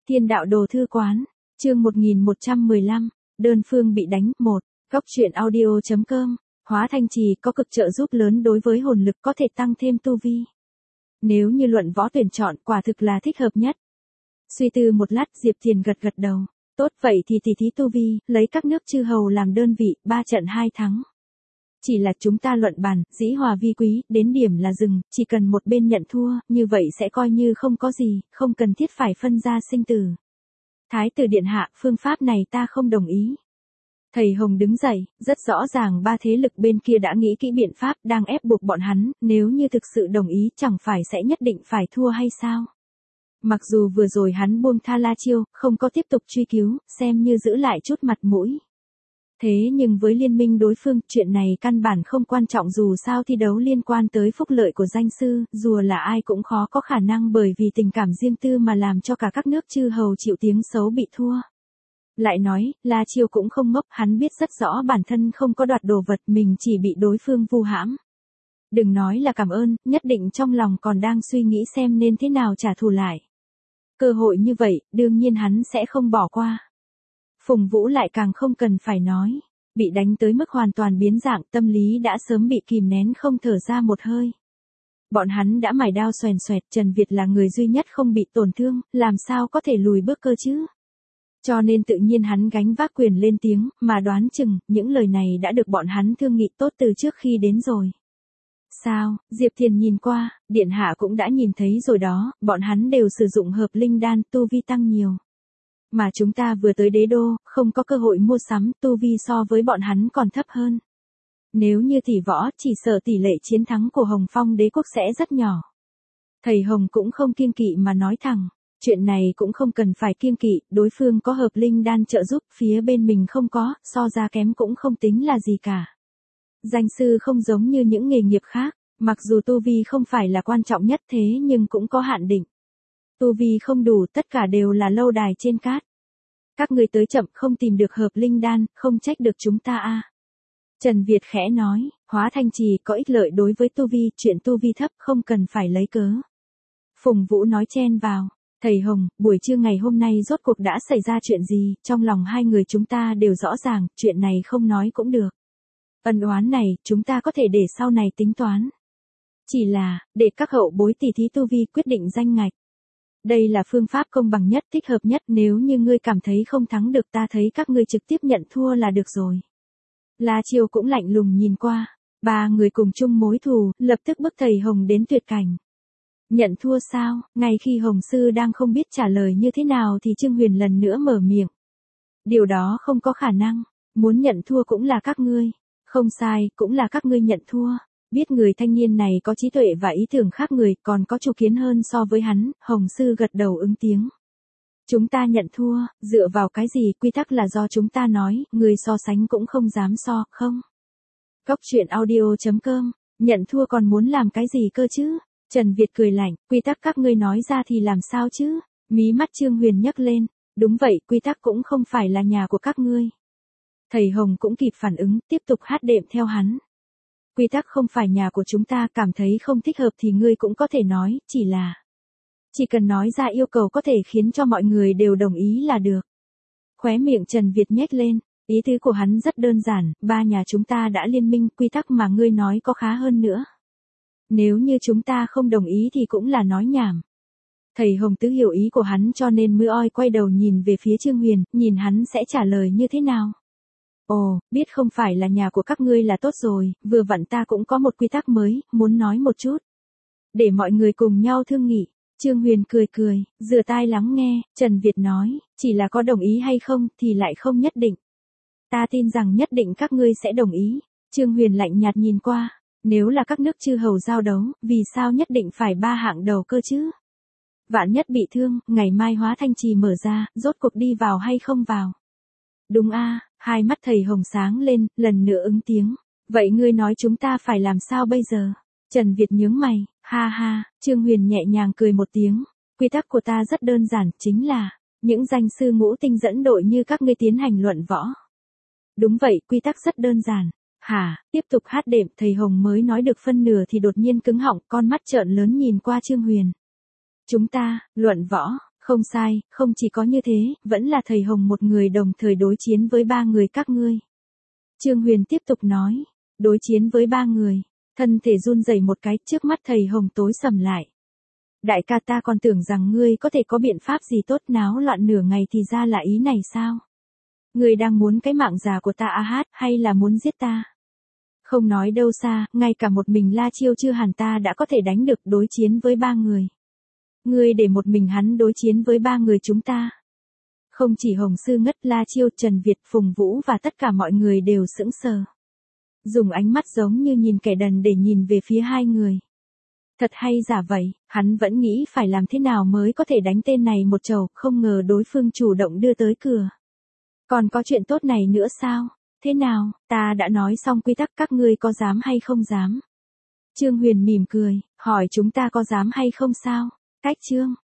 Thiên đạo đồ thư quán, chương 1115, đơn phương bị đánh, 1, góc truyện audio.com, hóa thanh trì có cực trợ giúp lớn đối với hồn lực có thể tăng thêm tu vi. Nếu như luận võ tuyển chọn quả thực là thích hợp nhất. Suy tư một lát Diệp Thiền gật gật đầu, tốt vậy thì tỷ thí tu vi, lấy các nước chư hầu làm đơn vị, 3 trận 2 thắng. Chỉ là chúng ta luận bàn, dĩ hòa vi quý, đến điểm là dừng, chỉ cần một bên nhận thua, như vậy sẽ coi như không có gì, không cần thiết phải phân ra sinh tử. Thái tử điện hạ, phương pháp này ta không đồng ý. Thầy Hồng đứng dậy, rất rõ ràng ba thế lực bên kia đã nghĩ kỹ biện pháp, đang ép buộc bọn hắn, nếu như thực sự đồng ý chẳng phải sẽ nhất định phải thua hay sao? Mặc dù vừa rồi hắn buông tha La Chiêu, không có tiếp tục truy cứu, xem như giữ lại chút mặt mũi. Thế nhưng với liên minh đối phương, chuyện này căn bản không quan trọng, dù sao thi đấu liên quan tới phúc lợi của danh sư, dù là ai cũng khó có khả năng bởi vì tình cảm riêng tư mà làm cho cả các nước chư hầu chịu tiếng xấu bị thua. Lại nói, La Chiêu cũng không ngốc, hắn biết rất rõ bản thân không có đoạt đồ vật, mình chỉ bị đối phương vu hãm. Đừng nói là cảm ơn, nhất định trong lòng còn đang suy nghĩ xem nên thế nào trả thù lại. Cơ hội như vậy, đương nhiên hắn sẽ không bỏ qua. Phùng Vũ lại càng không cần phải nói, bị đánh tới mức hoàn toàn biến dạng, tâm lý đã sớm bị kìm nén không thở ra một hơi. Bọn hắn đã mài đao xoèn xoẹt, Trần Việt là người duy nhất không bị tổn thương, làm sao có thể lùi bước cơ chứ? Cho nên tự nhiên hắn gánh vác quyền lên tiếng, mà đoán chừng, những lời này đã được bọn hắn thương nghị tốt từ trước khi đến rồi. Sao, Diệp Thiền nhìn qua, điện hạ cũng đã nhìn thấy rồi đó, bọn hắn đều sử dụng hợp linh đan, tu vi tăng nhiều. Mà chúng ta vừa tới đế đô, không có cơ hội mua sắm, tu vi so với bọn hắn còn thấp hơn. Nếu như tỷ võ, chỉ sợ tỷ lệ chiến thắng của Hồng Phong đế quốc sẽ rất nhỏ. Thầy Hồng cũng không kiêng kỵ mà nói thẳng, chuyện này cũng không cần phải kiêng kỵ, đối phương có hợp linh đan trợ giúp, phía bên mình không có, so ra kém cũng không tính là gì cả. Danh sư không giống như những nghề nghiệp khác, mặc dù tu vi không phải là quan trọng nhất thế nhưng cũng có hạn định. Tu vi không đủ, tất cả đều là lâu đài trên cát. Các người tới chậm, không tìm được hợp linh đan, không trách được chúng ta a. Trần Việt khẽ nói, hóa thanh trì có ích lợi đối với tu vi, chuyện tu vi thấp không cần phải lấy cớ. Phùng Vũ nói chen vào, thầy Hồng, buổi trưa ngày hôm nay rốt cuộc đã xảy ra chuyện gì, trong lòng hai người chúng ta đều rõ ràng, chuyện này không nói cũng được. Ân oán này, chúng ta có thể để sau này tính toán. Chỉ là, để các hậu bối tỷ thí tu vi quyết định danh ngạch. Đây là phương pháp công bằng nhất, thích hợp nhất, nếu như ngươi cảm thấy không thắng được ta thấy các ngươi trực tiếp nhận thua là được rồi. La Chiêu cũng lạnh lùng nhìn qua, ba người cùng chung mối thù, lập tức bức thầy Hồng đến tuyệt cảnh. Nhận thua sao, ngay khi Hồng Sư đang không biết trả lời như thế nào thì Trương Huyền lần nữa mở miệng. Điều đó không có khả năng, muốn nhận thua cũng là các ngươi, không sai, cũng là các ngươi nhận thua. Biết người thanh niên này có trí tuệ và ý tưởng khác người, còn có chủ kiến hơn so với hắn, Hồng Sư gật đầu ứng tiếng. Chúng ta nhận thua, dựa vào cái gì, quy tắc là do chúng ta nói, người so sánh cũng không dám so, không? Góc truyện audio.com, nhận thua còn muốn làm cái gì cơ chứ? Trần Việt cười lạnh, quy tắc các ngươi nói ra thì làm sao chứ? Mí mắt Trương Huyền nhấc lên, đúng vậy, quy tắc cũng không phải là nhà của các ngươi. Thầy Hồng cũng kịp phản ứng, tiếp tục hát đệm theo hắn. Quy tắc không phải nhà của chúng ta, cảm thấy không thích hợp thì ngươi cũng có thể nói, chỉ cần nói ra yêu cầu có thể khiến cho mọi người đều đồng ý là được. Khóe miệng Trần Việt nhếch lên, ý tứ của hắn rất đơn giản, ba nhà chúng ta đã liên minh, quy tắc mà ngươi nói có khá hơn nữa. Nếu như chúng ta không đồng ý thì cũng là nói nhảm. Thầy Hồng Tứ hiểu ý của hắn cho nên mưa oi quay đầu nhìn về phía Trương Huyền, nhìn hắn sẽ trả lời như thế nào. Ồ, biết không phải là nhà của các ngươi là tốt rồi, vừa vặn ta cũng có một quy tắc mới, muốn nói một chút. Để mọi người cùng nhau thương nghị. Trương Huyền cười cười, rửa tai lắng nghe, Trần Việt nói, chỉ là có đồng ý hay không thì lại không nhất định. Ta tin rằng nhất định các ngươi sẽ đồng ý. Trương Huyền lạnh nhạt nhìn qua, nếu là các nước chư hầu giao đấu, vì sao nhất định phải ba hạng đầu cơ chứ? Vạn nhất bị thương, ngày mai hóa thanh trì mở ra, rốt cuộc đi vào hay không vào? Đúng a, hai mắt thầy Hồng sáng lên, lần nữa ứng tiếng. Vậy ngươi nói chúng ta phải làm sao bây giờ? Trần Việt nhướng mày, ha ha, Trương Huyền nhẹ nhàng cười một tiếng. Quy tắc của ta rất đơn giản, chính là, những danh sư ngũ tinh dẫn đội như các ngươi tiến hành luận võ. Đúng vậy, quy tắc rất đơn giản. Hả, tiếp tục hát đệm, thầy Hồng mới nói được phân nửa thì đột nhiên cứng họng, con mắt trợn lớn nhìn qua Trương Huyền. Chúng ta, luận võ, Không sai, không chỉ có như thế, vẫn là thầy Hồng một người đồng thời đối chiến với 3 người các ngươi. Trương Huyền tiếp tục nói, đối chiến với 3 người, thân thể run rẩy một cái, trước mắt thầy Hồng tối sầm lại. Đại ca, ta còn tưởng rằng ngươi có thể có biện pháp gì tốt, náo loạn nửa ngày thì ra là ý này sao? Ngươi đang muốn cái mạng già của ta hay là muốn giết ta? Không nói đâu xa, ngay cả một mình La Chiêu Chư Hàn ta đã có thể đánh được, đối chiến với 3 người. Ngươi để một mình hắn đối chiến với 3 người chúng ta. Không chỉ Hồng Sư Ngất, La Chiêu, Trần Việt, Phùng Vũ và tất cả mọi người đều sững sờ. Dùng ánh mắt giống như nhìn kẻ đần để nhìn về phía 2 người. Thật hay giả vậy, hắn vẫn nghĩ phải làm thế nào mới có thể đánh tên này một chầu, không ngờ đối phương chủ động đưa tới cửa. Còn có chuyện tốt này nữa sao? Thế nào, ta đã nói xong quy tắc, các ngươi có dám hay không dám? Trương Huyền mỉm cười, hỏi chúng ta có dám hay không sao? Cách Trương,